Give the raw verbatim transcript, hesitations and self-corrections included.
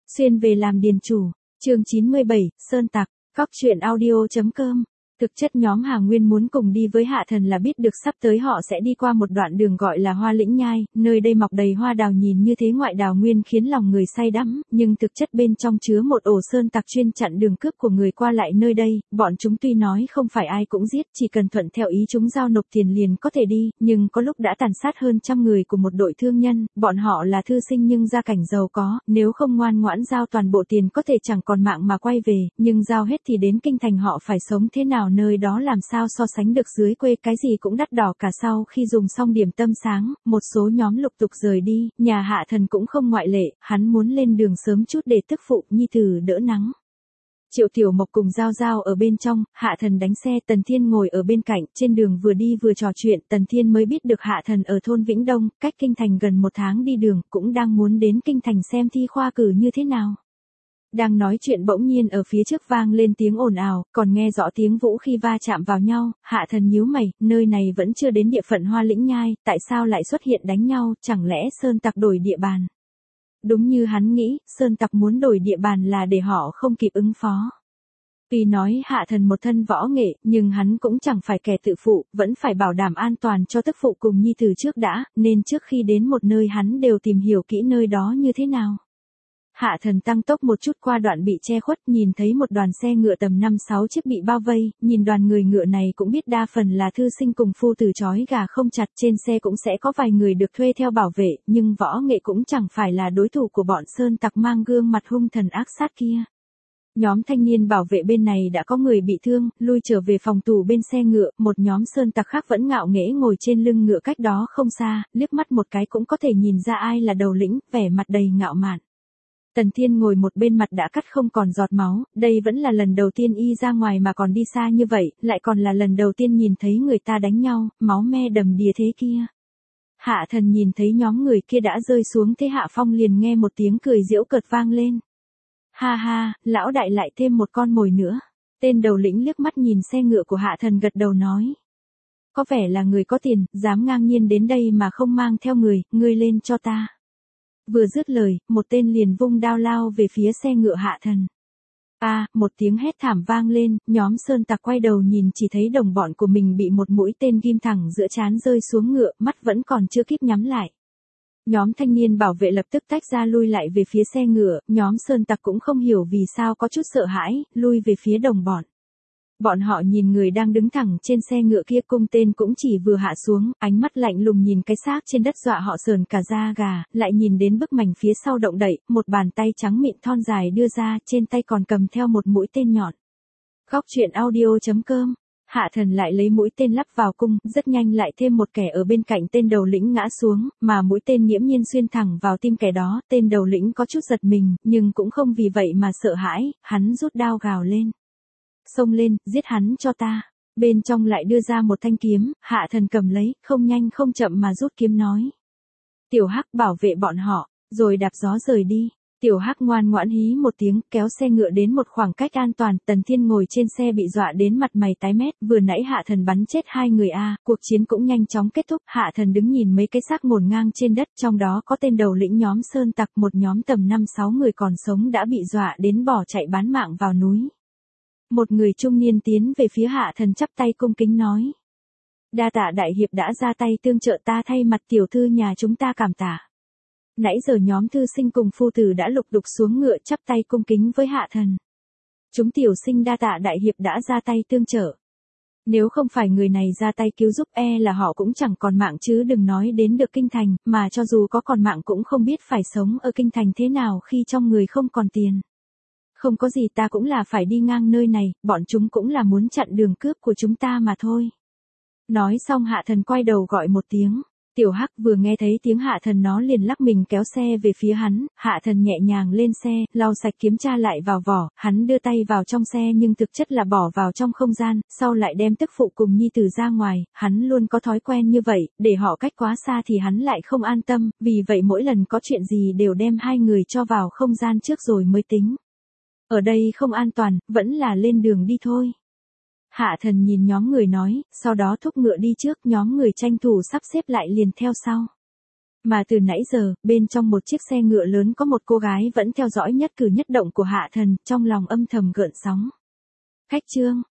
Xuyên về làm điền chủ, chương chín mươi bảy, Sơn Tặc, Cóc truyện audio chấm com. Thực chất nhóm Hà Nguyên muốn cùng đi với Hạ Thần là biết được sắp tới họ sẽ đi qua một đoạn đường gọi là Hoa Lĩnh Nhai, nơi đây mọc đầy hoa đào nhìn như thế ngoại đào nguyên khiến lòng người say đắm, nhưng thực chất bên trong chứa một ổ sơn tặc chuyên chặn đường cướp của người qua lại nơi đây, bọn chúng tuy nói không phải ai cũng giết, chỉ cần thuận theo ý chúng giao nộp tiền liền có thể đi, nhưng có lúc đã tàn sát hơn trăm người của một đội thương nhân, bọn họ là thư sinh nhưng gia cảnh giàu có, nếu không ngoan ngoãn giao toàn bộ tiền có thể chẳng còn mạng mà quay về, nhưng giao hết thì đến kinh thành họ phải sống thế nào nơi đó làm sao so sánh được dưới quê cái gì cũng đắt đỏ cả. Sau khi dùng xong điểm tâm sáng, một số nhóm lục tục rời đi, nhà Hạ Thần cũng không ngoại lệ, hắn muốn lên đường sớm chút để tức phụ nhi tử đỡ nắng. Triệu Tiểu Mộc cùng Giao Giao ở bên trong, Hạ Thần đánh xe, Tần Thiên ngồi ở bên cạnh, trên đường vừa đi vừa trò chuyện, Tần Thiên mới biết được Hạ Thần ở thôn Vĩnh Đông, cách kinh thành gần một tháng đi đường, cũng đang muốn đến kinh thành xem thi khoa cử như thế nào. Đang nói chuyện bỗng nhiên ở phía trước vang lên tiếng ồn ào, còn nghe rõ tiếng vũ khí va chạm vào nhau, Hạ Thần nhíu mày, nơi này vẫn chưa đến địa phận Hoa Lĩnh Nhai, tại sao lại xuất hiện đánh nhau, chẳng lẽ Sơn Tặc đổi địa bàn? Đúng như hắn nghĩ, Sơn Tặc muốn đổi địa bàn là để họ không kịp ứng phó. Tuy nói Hạ Thần một thân võ nghệ, nhưng hắn cũng chẳng phải kẻ tự phụ, vẫn phải bảo đảm an toàn cho tức phụ cùng nhi tử trước đã, nên trước khi đến một nơi hắn đều tìm hiểu kỹ nơi đó như thế nào. Hạ Thần tăng tốc một chút qua đoạn bị che khuất, nhìn thấy một đoàn xe ngựa tầm năm sáu chiếc bị bao vây, nhìn đoàn người ngựa này cũng biết đa phần là thư sinh cùng phu tử trói gà không chặt, trên xe cũng sẽ có vài người được thuê theo bảo vệ, nhưng võ nghệ cũng chẳng phải là đối thủ của bọn Sơn Tặc mang gương mặt hung thần ác sát kia. Nhóm thanh niên bảo vệ bên này đã có người bị thương, lui trở về phòng tù bên xe ngựa, một nhóm Sơn Tặc khác vẫn ngạo nghễ ngồi trên lưng ngựa cách đó không xa, liếc mắt một cái cũng có thể nhìn ra ai là đầu lĩnh, vẻ mặt đầy ngạo mạn. Tần Thiên ngồi một bên mặt đã cắt không còn giọt máu, đây vẫn là lần đầu tiên y ra ngoài mà còn đi xa như vậy, lại còn là lần đầu tiên nhìn thấy người ta đánh nhau, máu me đầm đìa thế kia. Hạ Thần nhìn thấy nhóm người kia đã rơi xuống thế hạ phong liền nghe một tiếng cười giễu cợt vang lên. Ha ha, lão đại lại thêm một con mồi nữa. Tên đầu lĩnh liếc mắt nhìn xe ngựa của Hạ Thần gật đầu nói. Có vẻ là người có tiền, dám ngang nhiên đến đây mà không mang theo người, ngươi lên cho ta. Vừa dứt lời, một tên liền vung đao lao về phía xe ngựa Hạ Thần. A, à, một tiếng hét thảm vang lên, nhóm Sơn Tặc quay đầu nhìn chỉ thấy đồng bọn của mình bị một mũi tên ghim thẳng giữa trán rơi xuống ngựa, mắt vẫn còn chưa kịp nhắm lại. Nhóm thanh niên bảo vệ lập tức tách ra lui lại về phía xe ngựa, nhóm Sơn Tặc cũng không hiểu vì sao có chút sợ hãi, lui về phía đồng bọn. Bọn họ nhìn người đang đứng thẳng trên xe ngựa kia, cung tên cũng chỉ vừa hạ xuống, ánh mắt lạnh lùng nhìn cái xác trên đất dọa họ sờn cả da gà, lại nhìn đến bức mảnh phía sau động đậy, một bàn tay trắng mịn thon dài đưa ra, trên tay còn cầm theo một mũi tên nhọn. Cóc truyện audio chấm com. Hạ Thần lại lấy mũi tên lắp vào cung, rất nhanh lại thêm một kẻ ở bên cạnh tên đầu lĩnh ngã xuống, mà mũi tên nghiễm nhiên xuyên thẳng vào tim kẻ đó, tên đầu lĩnh có chút giật mình, nhưng cũng không vì vậy mà sợ hãi, hắn rút đao gào lên. Xông lên, giết hắn cho ta. Bên trong lại đưa ra một thanh kiếm, Hạ Thần cầm lấy, không nhanh không chậm mà rút kiếm nói. Tiểu Hắc bảo vệ bọn họ, rồi đạp gió rời đi. Tiểu Hắc ngoan ngoãn hí một tiếng, kéo xe ngựa đến một khoảng cách an toàn, Tần Thiên ngồi trên xe bị dọa đến mặt mày tái mét, vừa nãy Hạ Thần bắn chết hai người a, cuộc chiến cũng nhanh chóng kết thúc, Hạ Thần đứng nhìn mấy cái xác ngổn ngang trên đất, trong đó có tên đầu lĩnh nhóm Sơn Tặc, một nhóm tầm năm sáu người còn sống đã bị dọa đến bỏ chạy bán mạng vào núi. Một người trung niên tiến về phía Hạ Thần chắp tay cung kính nói. Đa tạ đại hiệp đã ra tay tương trợ ta, thay mặt tiểu thư nhà chúng ta cảm tạ. Nãy giờ nhóm thư sinh cùng phu tử đã lục đục xuống ngựa chắp tay cung kính với Hạ Thần. Chúng tiểu sinh đa tạ đại hiệp đã ra tay tương trợ. Nếu không phải người này ra tay cứu giúp e là họ cũng chẳng còn mạng chứ đừng nói đến được kinh thành, mà cho dù có còn mạng cũng không biết phải sống ở kinh thành thế nào khi trong người không còn tiền. Không có gì, ta cũng là phải đi ngang nơi này, bọn chúng cũng là muốn chặn đường cướp của chúng ta mà thôi. Nói xong Hạ Thần quay đầu gọi một tiếng. Tiểu Hắc vừa nghe thấy tiếng Hạ Thần nó liền lắc mình kéo xe về phía hắn, Hạ Thần nhẹ nhàng lên xe, lau sạch kiếm tra lại vào vỏ, hắn đưa tay vào trong xe nhưng thực chất là bỏ vào trong không gian, sau lại đem tức phụ cùng nhi tử ra ngoài, hắn luôn có thói quen như vậy, để họ cách quá xa thì hắn lại không an tâm, vì vậy mỗi lần có chuyện gì đều đem hai người cho vào không gian trước rồi mới tính. Ở đây không an toàn, vẫn là lên đường đi thôi. Hạ Thần nhìn nhóm người nói, sau đó thúc ngựa đi trước, nhóm người tranh thủ sắp xếp lại liền theo sau. Mà từ nãy giờ, bên trong một chiếc xe ngựa lớn có một cô gái vẫn theo dõi nhất cử nhất động của Hạ Thần, trong lòng âm thầm gợn sóng. Khách Trương,